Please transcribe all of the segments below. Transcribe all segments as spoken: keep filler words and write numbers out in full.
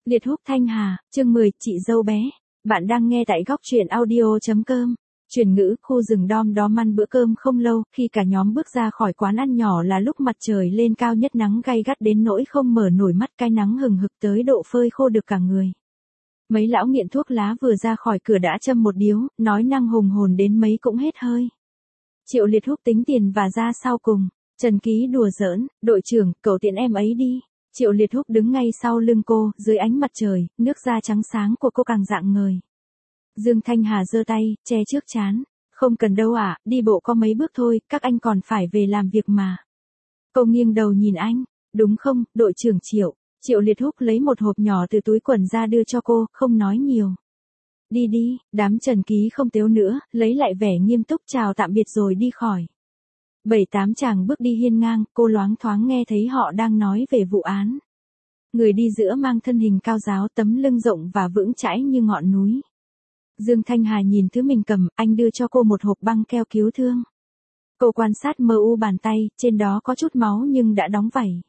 Liệt Húc Thanh Hà, chương mười, chị dâu bé. Bạn đang nghe tại góc truyện audio.com. Chuyển ngữ, khu rừng Đom Đóm ăn bữa cơm không lâu, khi cả nhóm bước ra khỏi quán ăn nhỏ là lúc mặt trời lên cao nhất, nắng gay gắt đến nỗi không mở nổi mắt, cái nắng hừng hực tới độ phơi khô được cả người. Mấy lão nghiện thuốc lá vừa ra khỏi cửa đã châm một điếu, nói năng hùng hồn đến mấy cũng hết hơi. Triệu Liệt Húc tính tiền và ra sau cùng. Trần Ký đùa giỡn, đội trưởng, cậu tiện em ấy đi. Triệu Liệt Húc đứng ngay sau lưng cô, dưới ánh mặt trời, nước da trắng sáng của cô càng rạng ngời. Dương Thanh Hà giơ tay, che trước trán. Không cần đâu ạ, à, đi bộ có mấy bước thôi, các anh còn phải về làm việc mà. Cô nghiêng đầu nhìn anh, đúng không, đội trưởng Triệu. Triệu Liệt Húc lấy một hộp nhỏ từ túi quần ra đưa cho cô, không nói nhiều. Đi đi, đám Trần Ký không tếu nữa, lấy lại vẻ nghiêm túc chào tạm biệt rồi đi khỏi. Bảy tám chàng bước đi hiên ngang, cô loáng thoáng nghe thấy họ đang nói về vụ án. Người đi giữa mang thân hình cao ráo, tấm lưng rộng và vững chãi như ngọn núi. Dương Thanh Hà nhìn thứ mình cầm, anh đưa cho cô một hộp băng keo cứu thương. Cô quan sát mờ u bàn tay, trên đó có chút máu nhưng đã đóng vảy.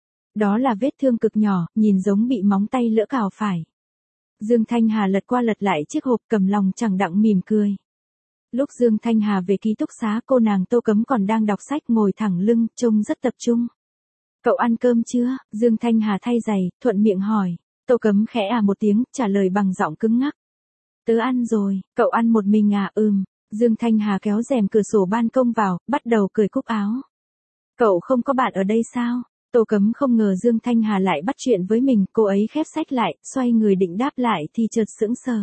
Đó là vết thương cực nhỏ, nhìn giống bị móng tay lỡ cào phải. Dương Thanh Hà lật qua lật lại chiếc hộp, cầm lòng chẳng đặng mỉm cười. Lúc Dương Thanh Hà về ký túc xá, cô nàng Tô Cấm còn đang đọc sách ngồi thẳng lưng, trông rất tập trung. Cậu ăn cơm chưa? Dương Thanh Hà thay giày, thuận miệng hỏi. Tô Cấm khẽ à một tiếng, trả lời bằng giọng cứng ngắc. Tớ ăn rồi, cậu ăn một mình à? Ừm. Dương Thanh Hà kéo rèm cửa sổ ban công vào, bắt đầu cởi cúc áo. Cậu không có bạn ở đây sao? Tô Cấm không ngờ Dương Thanh Hà lại bắt chuyện với mình, cô ấy khép sách lại, xoay người định đáp lại thì chợt sững sờ.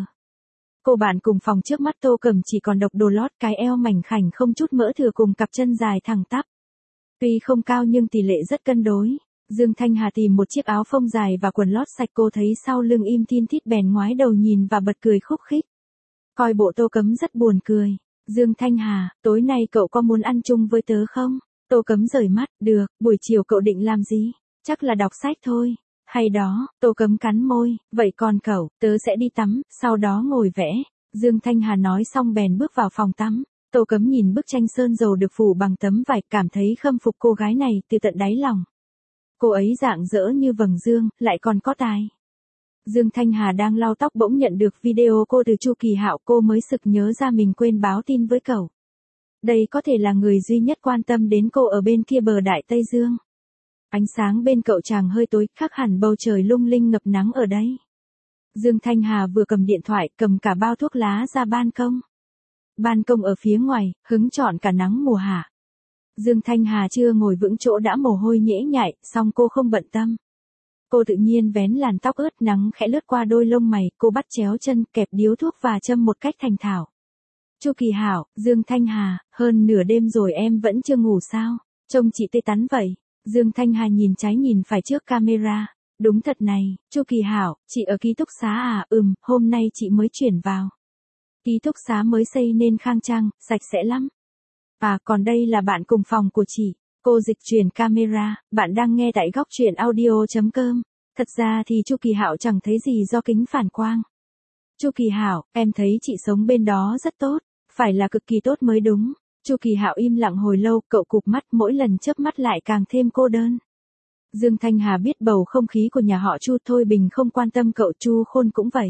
Cô bạn cùng phòng trước mắt Tô Cẩm chỉ còn độc đồ lót, cái eo mảnh khảnh không chút mỡ thừa cùng cặp chân dài thẳng tắp. Tuy không cao nhưng tỷ lệ rất cân đối. Dương Thanh Hà tìm một chiếc áo phông dài và quần lót sạch, cô thấy sau lưng im thin thít bèn ngoái đầu nhìn và bật cười khúc khích. Coi bộ Tô Cấm rất buồn cười. Dương Thanh Hà, tối nay cậu có muốn ăn chung với tớ không? Tô Cấm rời mắt, được, buổi chiều cậu định làm gì? Chắc là đọc sách thôi. Hay đó, Tô Cấm cắn môi, vậy còn cậu, tớ sẽ đi tắm, sau đó ngồi vẽ. Dương Thanh Hà nói xong bèn bước vào phòng tắm. Tô Cấm nhìn bức tranh sơn dầu được phủ bằng tấm vải, cảm thấy khâm phục cô gái này từ tận đáy lòng. Cô ấy rạng rỡ như vầng dương, lại còn có tài. Dương Thanh Hà đang lau tóc bỗng nhận được video cô từ Chu Kỳ Hạo, cô mới sực nhớ ra mình quên báo tin với cậu. Đây có thể là người duy nhất quan tâm đến cô ở bên kia bờ Đại Tây Dương. Ánh sáng bên cậu chàng hơi tối, khác hẳn bầu trời lung linh ngập nắng ở đây. Dương Thanh Hà vừa cầm điện thoại, cầm cả bao thuốc lá ra ban công. Ban công ở phía ngoài, hứng trọn cả nắng mùa hạ. Dương Thanh Hà chưa ngồi vững chỗ đã mồ hôi nhễ nhại, song cô không bận tâm. Cô tự nhiên vén làn tóc ướt, nắng khẽ lướt qua đôi lông mày, cô bắt chéo chân, kẹp điếu thuốc và châm một cách thành thạo. Chu Kỳ Hảo, Dương Thanh Hà, hơn nửa đêm rồi em vẫn chưa ngủ sao? Trông chị tê tắn vậy. Dương Thanh Hà nhìn trái nhìn phải trước camera. Đúng thật này, Chu Kỳ Hảo, chị ở ký túc xá à? Ừm, hôm nay chị mới chuyển vào. Ký túc xá mới xây nên khang trang, sạch sẽ lắm. À, còn đây là bạn cùng phòng của chị. Cô dịch chuyển camera, bạn đang nghe tại góc truyện audio.com. Thật ra thì Chu Kỳ Hạo chẳng thấy gì do kính phản quang. Chu Kỳ Hạo, em thấy chị sống bên đó rất tốt, phải là cực kỳ tốt mới đúng. Chu Kỳ Hạo im lặng hồi lâu, cậu cụp mắt, mỗi lần chớp mắt lại càng thêm cô đơn. Dương Thanh Hà biết bầu không khí của nhà họ Chu, Thôi Bình không quan tâm cậu, Chu Khôn cũng vậy.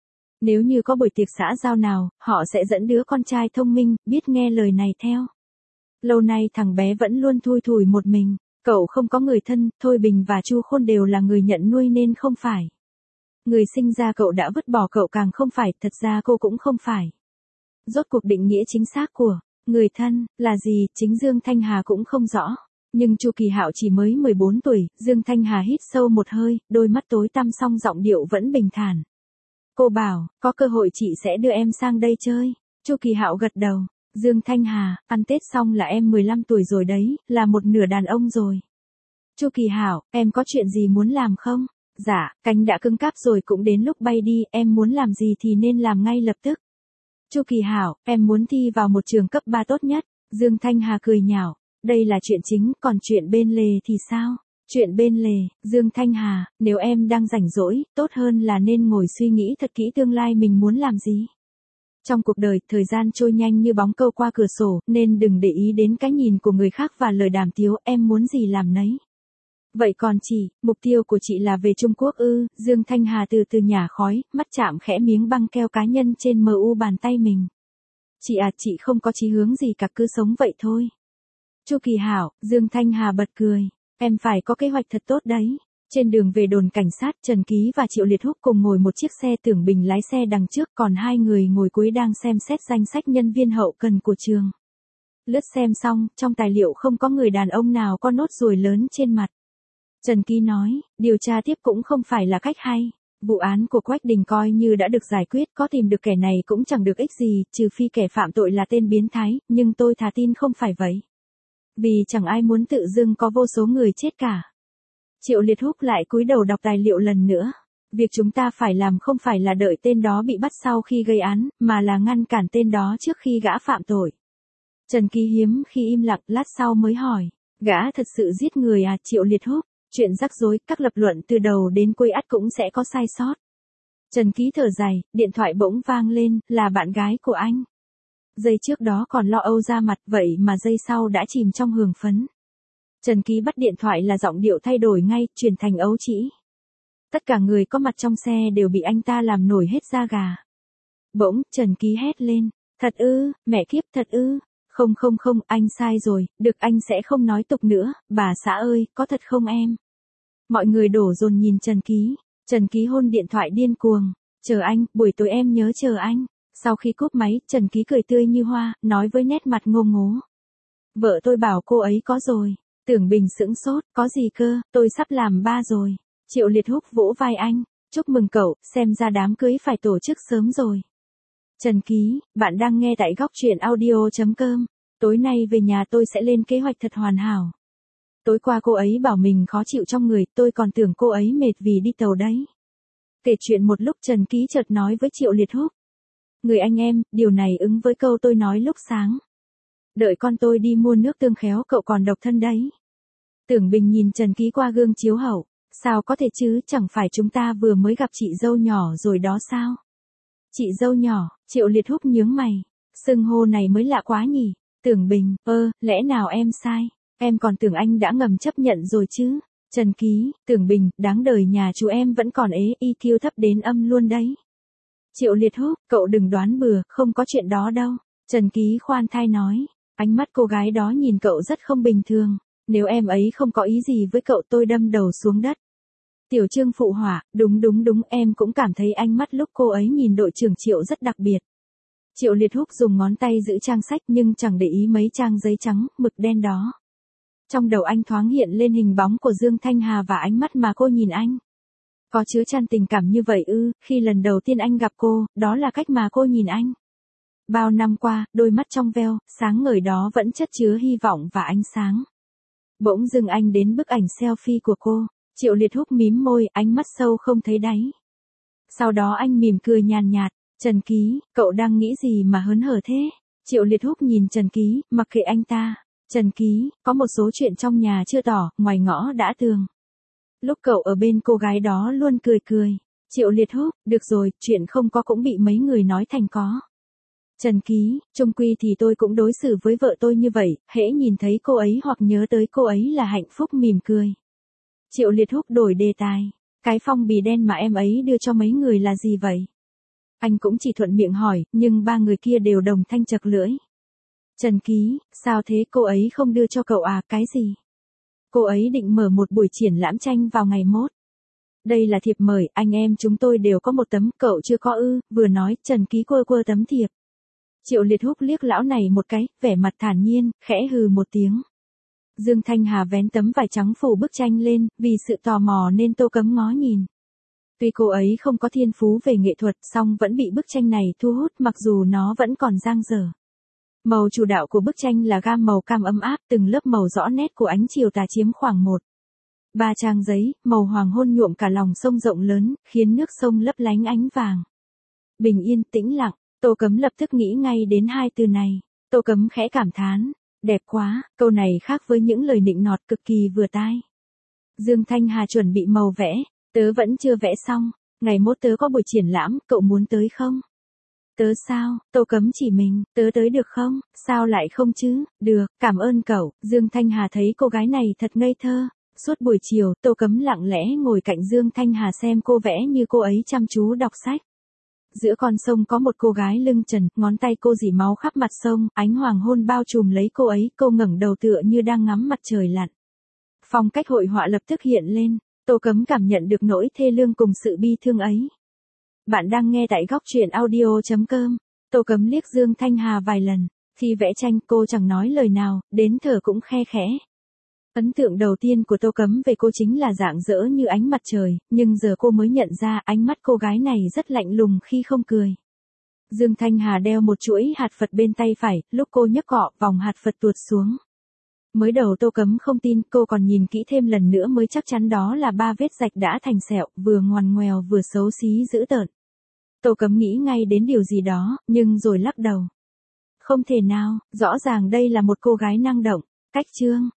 Nếu như có buổi tiệc xã giao nào, họ sẽ dẫn đứa con trai thông minh, biết nghe lời này theo. Lâu nay thằng bé vẫn luôn thui thủi một mình, cậu không có người thân, Thôi Bình và Chu Khôn đều là người nhận nuôi nên không phải. Người sinh ra cậu đã vứt bỏ cậu càng không phải, thật ra cô cũng không phải. Rốt cuộc định nghĩa chính xác của người thân là gì, chính Dương Thanh Hà cũng không rõ. Nhưng Chu Kỳ Hạo chỉ mới mười bốn tuổi, Dương Thanh Hà hít sâu một hơi, đôi mắt tối tăm song giọng điệu vẫn bình thản. Cô bảo, có cơ hội chị sẽ đưa em sang đây chơi. Chu Kỳ Hạo gật đầu. Dương Thanh Hà, ăn Tết xong là em mười lăm tuổi rồi đấy, là một nửa đàn ông rồi. Chu Kỳ Hạo, em có chuyện gì muốn làm không? Dạ, cánh đã cứng cáp rồi, cũng đến lúc bay đi, em muốn làm gì thì nên làm ngay lập tức. Chu Kỳ Hạo, em muốn thi vào một trường cấp ba tốt nhất. Dương Thanh Hà cười nhạo, đây là chuyện chính, còn chuyện bên lề thì sao? Chuyện bên lề, Dương Thanh Hà, nếu em đang rảnh rỗi, tốt hơn là nên ngồi suy nghĩ thật kỹ tương lai mình muốn làm gì. Trong cuộc đời, thời gian trôi nhanh như bóng câu qua cửa sổ, nên đừng để ý đến cái nhìn của người khác và lời đàm tiếu, em muốn gì làm nấy. Vậy còn chị, mục tiêu của chị là về Trung Quốc ư? Dương Thanh Hà từ từ nhả khói, mắt chạm khẽ miếng băng keo cá nhân trên em u bàn tay mình. Chị à, chị không có chí hướng gì cả, cứ sống vậy thôi. Chu Kỳ Hảo, Dương Thanh Hà bật cười. Em phải có kế hoạch thật tốt đấy. Trên đường về đồn cảnh sát, Trần Ký và Triệu Liệt Húc cùng ngồi một chiếc xe, Tưởng Bình lái xe đằng trước, còn hai người ngồi cuối đang xem xét danh sách nhân viên hậu cần của trường. Lướt xem xong, trong tài liệu không có người đàn ông nào có nốt ruồi lớn trên mặt. Trần Ký nói, điều tra tiếp cũng không phải là cách hay. Vụ án của Quách Đình coi như đã được giải quyết, có tìm được kẻ này cũng chẳng được ích gì, trừ phi kẻ phạm tội là tên biến thái, nhưng tôi thà tin không phải vậy. Vì chẳng ai muốn tự dưng có vô số người chết cả. Triệu Liệt Húc lại cúi đầu đọc tài liệu lần nữa. Việc chúng ta phải làm không phải là đợi tên đó bị bắt sau khi gây án, mà là ngăn cản tên đó trước khi gã phạm tội. Trần Ký hiếm khi im lặng, lát sau mới hỏi. Gã thật sự giết người à? Triệu Liệt Húc, chuyện rắc rối, các lập luận từ đầu đến cuối ắt cũng sẽ có sai sót. Trần Ký thở dài, điện thoại bỗng vang lên, là bạn gái của anh. Giây trước đó còn lo âu ra mặt, vậy mà giây sau đã chìm trong hưởng phấn. Trần Ký bắt điện thoại là giọng điệu thay đổi ngay, chuyển thành ấu trĩ. Tất cả người có mặt trong xe đều bị anh ta làm nổi hết da gà. Bỗng, Trần Ký hét lên. Thật ư, mẹ kiếp, thật ư. Không không không, anh sai rồi, được anh sẽ không nói tục nữa, bà xã ơi, có thật không em? Mọi người đổ dồn nhìn Trần Ký. Trần Ký hôn điện thoại điên cuồng. Chờ anh, buổi tối em nhớ chờ anh. Sau khi cúp máy, Trần Ký cười tươi như hoa, nói với nét mặt ngô ngố. Vợ tôi bảo cô ấy có rồi. Tưởng Bình sững sốt, có gì cơ, tôi sắp làm ba rồi. Triệu Liệt Húc vỗ vai anh. Chúc mừng cậu, xem ra đám cưới phải tổ chức sớm rồi. Trần Ký, bạn đang nghe tại góc truyện audio chấm com. Tối nay về nhà tôi sẽ lên kế hoạch thật hoàn hảo. Tối qua cô ấy bảo mình khó chịu trong người, tôi còn tưởng cô ấy mệt vì đi tàu đấy. Kể chuyện một lúc, Trần Ký chợt nói với Triệu Liệt Húc. Người anh em, điều này ứng với câu tôi nói lúc sáng. Đợi con tôi đi mua nước tương khéo cậu còn độc thân đấy. Tưởng Bình nhìn Trần Ký qua gương chiếu hậu. Sao có thể chứ, chẳng phải chúng ta vừa mới gặp chị dâu nhỏ rồi đó sao? Chị dâu nhỏ, Triệu Liệt Húc nhướng mày. Xưng hô này mới lạ quá nhỉ. Tưởng Bình, ơ, lẽ nào em sai? Em còn tưởng anh đã ngầm chấp nhận rồi chứ. Trần Ký, Tưởng Bình, đáng đời nhà chú em vẫn còn ế, i kiu thấp đến âm luôn đấy. Triệu Liệt Húc, cậu đừng đoán bừa, không có chuyện đó đâu. Trần Ký khoan thai nói. Ánh mắt cô gái đó nhìn cậu rất không bình thường. Nếu em ấy không có ý gì với cậu tôi đâm đầu xuống đất. Tiểu Trương phụ họa, đúng đúng đúng, em cũng cảm thấy ánh mắt lúc cô ấy nhìn đội trưởng Triệu rất đặc biệt. Triệu Liệt Húc dùng ngón tay giữ trang sách nhưng chẳng để ý mấy trang giấy trắng, mực đen đó. Trong đầu anh thoáng hiện lên hình bóng của Dương Thanh Hà và ánh mắt mà cô nhìn anh. Có chứa chan tình cảm như vậy ư? Khi lần đầu tiên anh gặp cô, đó là cách mà cô nhìn anh. Bao năm qua, đôi mắt trong veo, sáng ngời đó vẫn chất chứa hy vọng và ánh sáng. Bỗng dưng anh đến bức ảnh selfie của cô. Triệu Liệt Húc mím môi, ánh mắt sâu không thấy đáy. Sau đó anh mỉm cười nhàn nhạt. Trần Ký, cậu đang nghĩ gì mà hớn hở thế? Triệu Liệt Húc nhìn Trần Ký, mặc kệ anh ta. Trần Ký, có một số chuyện trong nhà chưa tỏ, ngoài ngõ đã tường. Lúc cậu ở bên cô gái đó luôn cười cười. Triệu Liệt Húc, được rồi, chuyện không có cũng bị mấy người nói thành có. Trần Ký, chung quy thì tôi cũng đối xử với vợ tôi như vậy, hễ nhìn thấy cô ấy hoặc nhớ tới cô ấy là hạnh phúc mỉm cười. Triệu Liệt Húc đổi đề tài. Cái phong bì đen mà em ấy đưa cho mấy người là gì vậy? Anh cũng chỉ thuận miệng hỏi, nhưng ba người kia đều đồng thanh chật lưỡi. Trần Ký, sao thế, cô ấy không đưa cho cậu à? Cái gì? Cô ấy định mở một buổi triển lãm tranh vào ngày mốt. Đây là thiệp mời, anh em chúng tôi đều có một tấm, cậu chưa có ư? Vừa nói, Trần Ký quơ quơ tấm thiệp. Triệu Liệt Húc liếc lão này một cái, vẻ mặt thản nhiên, khẽ hừ một tiếng. Dương Thanh Hà vén tấm vải trắng phủ bức tranh lên, vì sự tò mò nên Tô Cấm ngó nhìn. Tuy cô ấy không có thiên phú về nghệ thuật, song vẫn bị bức tranh này thu hút mặc dù nó vẫn còn dang dở. Màu chủ đạo của bức tranh là gam màu cam ấm áp, từng lớp màu rõ nét của ánh chiều tà chiếm khoảng một. Ba trang giấy, màu hoàng hôn nhuộm cả lòng sông rộng lớn, khiến nước sông lấp lánh ánh vàng. Bình yên, tĩnh lặng, Tô Cấm lập tức nghĩ ngay đến hai từ này. Tô Cấm khẽ cảm thán. Đẹp quá, câu này khác với những lời nịnh nọt cực kỳ vừa tai. Dương Thanh Hà chuẩn bị màu vẽ, tớ vẫn chưa vẽ xong, ngày mốt tớ có buổi triển lãm, cậu muốn tới không? Tớ sao? Tô Cấm chỉ mình, tớ tới được không? Sao lại không chứ? Được, cảm ơn cậu. Dương Thanh Hà thấy cô gái này thật ngây thơ. Suốt buổi chiều, Tô Cấm lặng lẽ ngồi cạnh Dương Thanh Hà xem cô vẽ như cô ấy chăm chú đọc sách. Giữa con sông có một cô gái lưng trần, ngón tay cô rỉ máu khắp mặt sông, ánh hoàng hôn bao trùm lấy cô ấy, cô ngẩng đầu tựa như đang ngắm mặt trời lặn. Phong cách hội họa lập tức hiện lên, Tô Cấm cảm nhận được nỗi thê lương cùng sự bi thương ấy. Bạn đang nghe tại góc truyện audio chấm com. Tô Cấm liếc Dương Thanh Hà vài lần, khi vẽ tranh cô chẳng nói lời nào, đến thở cũng khe khẽ. Ấn tượng đầu tiên của Tô Cấm về cô chính là rạng rỡ như ánh mặt trời, nhưng giờ cô mới nhận ra ánh mắt cô gái này rất lạnh lùng khi không cười. Dương Thanh Hà đeo một chuỗi hạt Phật bên tay phải, lúc cô nhấc cọ, vòng hạt Phật tuột xuống. Mới đầu Tô Cấm không tin, cô còn nhìn kỹ thêm lần nữa mới chắc chắn đó là ba vết rạch đã thành sẹo, vừa ngoằn ngoèo vừa xấu xí dữ tợn. Tô Cấm nghĩ ngay đến điều gì đó, nhưng rồi lắc đầu. Không thể nào, rõ ràng đây là một cô gái năng động. Cách chương